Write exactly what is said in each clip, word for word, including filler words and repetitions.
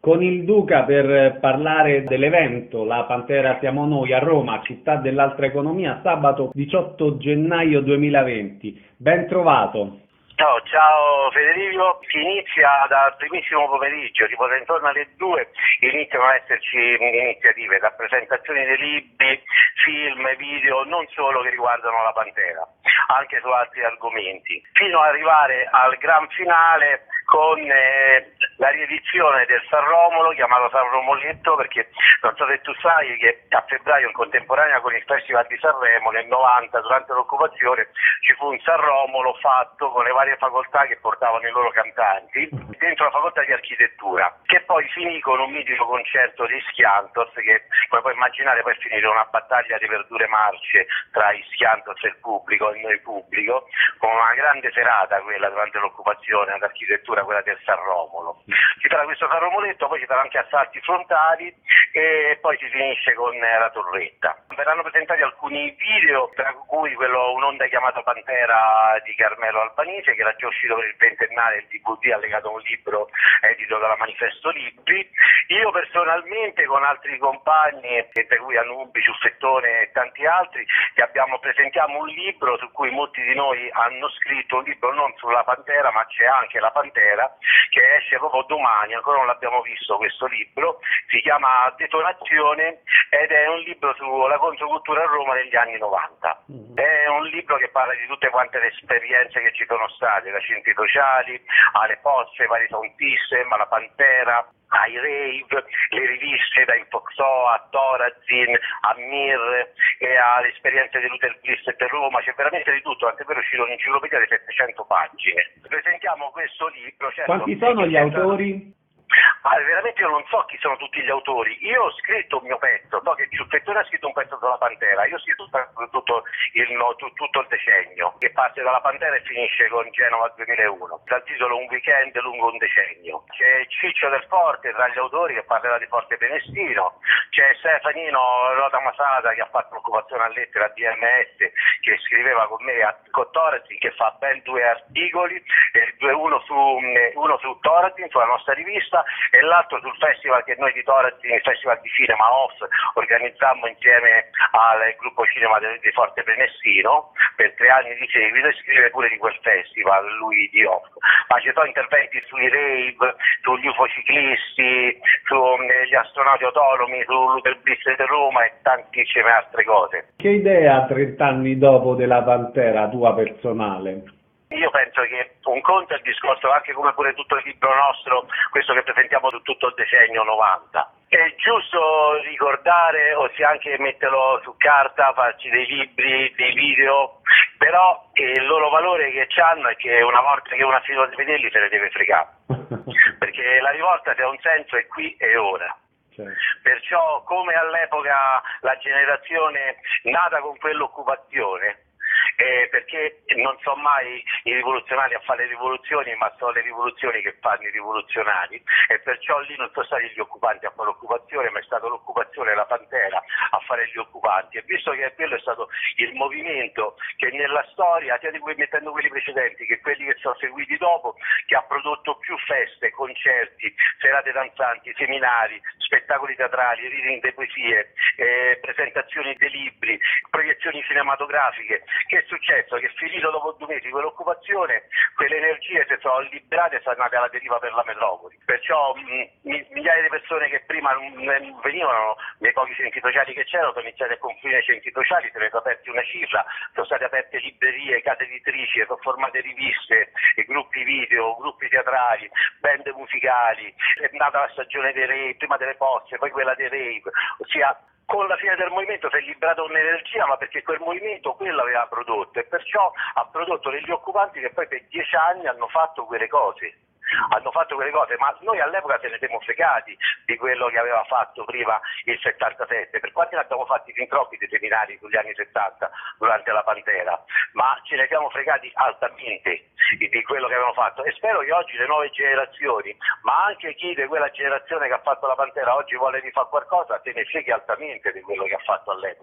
con il Duca per parlare dell'evento La Pantera Siamo Noi a Roma, città dell'altra economia, sabato diciotto gennaio duemilaventi. Ben trovato. Ciao, ciao Federico, si inizia dal primissimo pomeriggio, tipo intorno alle due iniziano ad esserci iniziative, rappresentazioni dei libri, film, video, non solo che riguardano la Pantera, anche su altri argomenti, fino ad arrivare al gran finale con eh, la riedizione del San Romolo, chiamato San Romoletto, perché non so se tu sai che a febbraio in contemporanea con il Festival di Sanremo nel novanta, durante l'occupazione, ci fu un San Romolo fatto con le varie facoltà che portavano i loro cantanti dentro la facoltà di architettura, che poi finì con un mitico concerto di Schiantos che, come puoi immaginare, poi finì in una battaglia di verdure marce tra i Schiantos e il pubblico, e noi pubblico, con una grande serata quella durante l'occupazione ad architettura, quella del San Romolo. Ci sarà questo San Romoletto, poi ci saranno anche assalti frontali e poi si finisce con la torretta. Verranno presentati alcuni video, tra cui quello Un'onda chiamata Pantera di Carmelo Albanese, che era già uscito per il ventennale, il D V D allegato a un libro edito dalla Manifesto Libri. Io personalmente con altri compagni, tra cui Anubi, Ciuffettone e tanti altri, che abbiamo presentiamo un libro su cui molti di noi hanno scritto, un libro non sulla Pantera, ma c'è anche la Pantera, che esce proprio domani, ancora non l'abbiamo visto questo libro, si chiama Detonazione ed è un libro sulla controcultura a Roma negli anni novanta. È un libro che parla di tutte quante le esperienze che ci sono state, da centri sociali alle posse, ai vari sound system, alla Pantera, ai rave, le riviste da Infoxo a Thorazin, a Mir e alle esperienze di Luther Bliss per Roma, c'è veramente di tutto, anche per uscire un'enciclopedia di settecento pagine. Presentiamo questo libro. Certo, quanti sono gli autori? Ah, veramente io non so chi sono tutti gli autori. Io ho scritto un mio pezzo, so che Ciuffettone ha scritto un pezzo sulla Pantera, io ho scritto tutto il, no, tutto il decennio, che parte dalla Pantera e finisce con Genova duemilauno, dal titolo Un weekend lungo un decennio. C'è Ciccio del Forte tra gli autori che parlerà di Forte Penestino, c'è Stefanino Rota Masata che ha fatto l'occupazione a lettera a D M S, che scriveva con me a Thorazin, che fa ben due articoli, uno su, uno su Thorazin, sulla nostra rivista, e l'altro sul festival che noi di Thorazin, il festival di cinema Off, organizzammo insieme al gruppo cinema di Forte Penestino per tre anni di seguito, e scrive pure di quel festival lui di Off. Ma ci sono interventi sui rave, sugli ufociclisti, sugli astronauti autonomi, su Luther Bliss di Roma e tantissime altre cose. Che idea trent'anni dopo della Pantera tua personale? Io penso che un conto è il discorso, anche come pure tutto il libro nostro, questo che presentiamo su tutto il decennio novanta. È giusto ricordare, ossia anche metterlo su carta, farci dei libri, dei video, però eh, il loro valore che hanno è che una volta che uno ha finito di vederli se ne deve fregare, perché la rivolta, se ha un senso, è qui e ora. Certo. Perciò, come all'epoca la generazione nata con quell'occupazione, Eh, perché non sono mai i rivoluzionari a fare le rivoluzioni, ma sono le rivoluzioni che fanno i rivoluzionari, e perciò lì non sono stati gli occupanti a fare l'occupazione, ma è stata l'occupazione e la Pantera a fare gli occupanti, e visto che quello è stato il movimento che nella storia, sia di cui mettendo quelli precedenti che quelli che sono seguiti dopo, che ha prodotto più feste, concerti, serate danzanti, seminari, spettacoli teatrali, reading di poesie, eh, presentazioni di libri, proiezioni cinematografiche. Che è successo? Che finito dopo due mesi quell'occupazione, quelle energie si sono liberate e sono andate alla deriva per la metropoli. Perciò mh, migliaia di persone che prima non venivano nei pochi centri sociali che c'erano sono iniziati a confluire nei centri sociali, se ne sono aperti una cifra, sono state aperte librerie, case editrici, sono formate riviste, gruppi video, gruppi teatrali, band musicali, è nata la stagione dei rave, prima delle posse, poi quella dei rave, ossia con la fine del movimento si è liberata un'energia, ma perché quel movimento quello aveva prodotto, e perciò ha prodotto degli occupanti che poi per dieci anni hanno fatto quelle cose. hanno fatto quelle cose, ma noi all'epoca se ne siamo fregati di quello che aveva fatto prima il settantasette, per quanti ne abbiamo fatti fin troppi dei seminari sugli anni settanta durante la Pantera, ma ce ne siamo fregati altamente di quello che avevano fatto, e spero che oggi le nuove generazioni, ma anche chi di quella generazione che ha fatto la Pantera oggi vuole rifare qualcosa, se ne freghi altamente di quello che ha fatto all'epoca,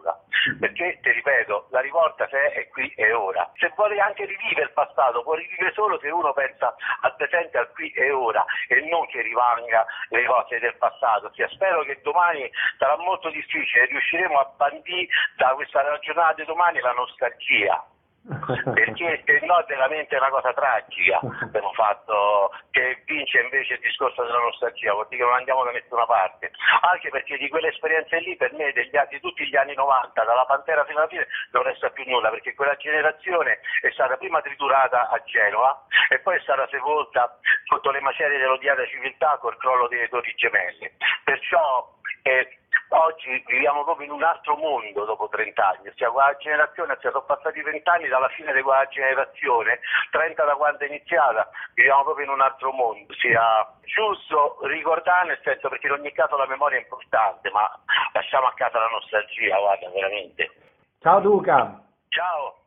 perché, ti ripeto, la rivolta c'è, è qui e ora. Se vuole anche rivivere il passato, può rivivere solo se uno pensa al presente, al qui e ora, e non che rivanga le cose del passato. Cioè, spero che domani sarà molto difficile, riusciremo a bandire da questa ragionata di domani la nostalgia. Perché se no è veramente una cosa tragica abbiamo fatto, che vince invece il discorso della nostalgia, vuol dire che non andiamo da nessuna parte, anche perché di quelle esperienze lì per me degli, di tutti gli anni novanta, dalla Pantera fino alla fine, non resta più nulla, perché quella generazione è stata prima triturata a Genova e poi è stata sepolta sotto le macerie dell'odiata civiltà col crollo delle Torri Gemelle. Perciò eh, oggi viviamo proprio in un altro mondo dopo trent'anni, ossia quella generazione, cioè, sono passati vent'anni dalla fine di quella generazione, trenta da quando è iniziata, viviamo proprio in un altro mondo, sia giusto ricordare, nel senso, perché in ogni caso la memoria è importante, ma lasciamo a casa la nostalgia, guarda, veramente. Ciao Duca! Ciao!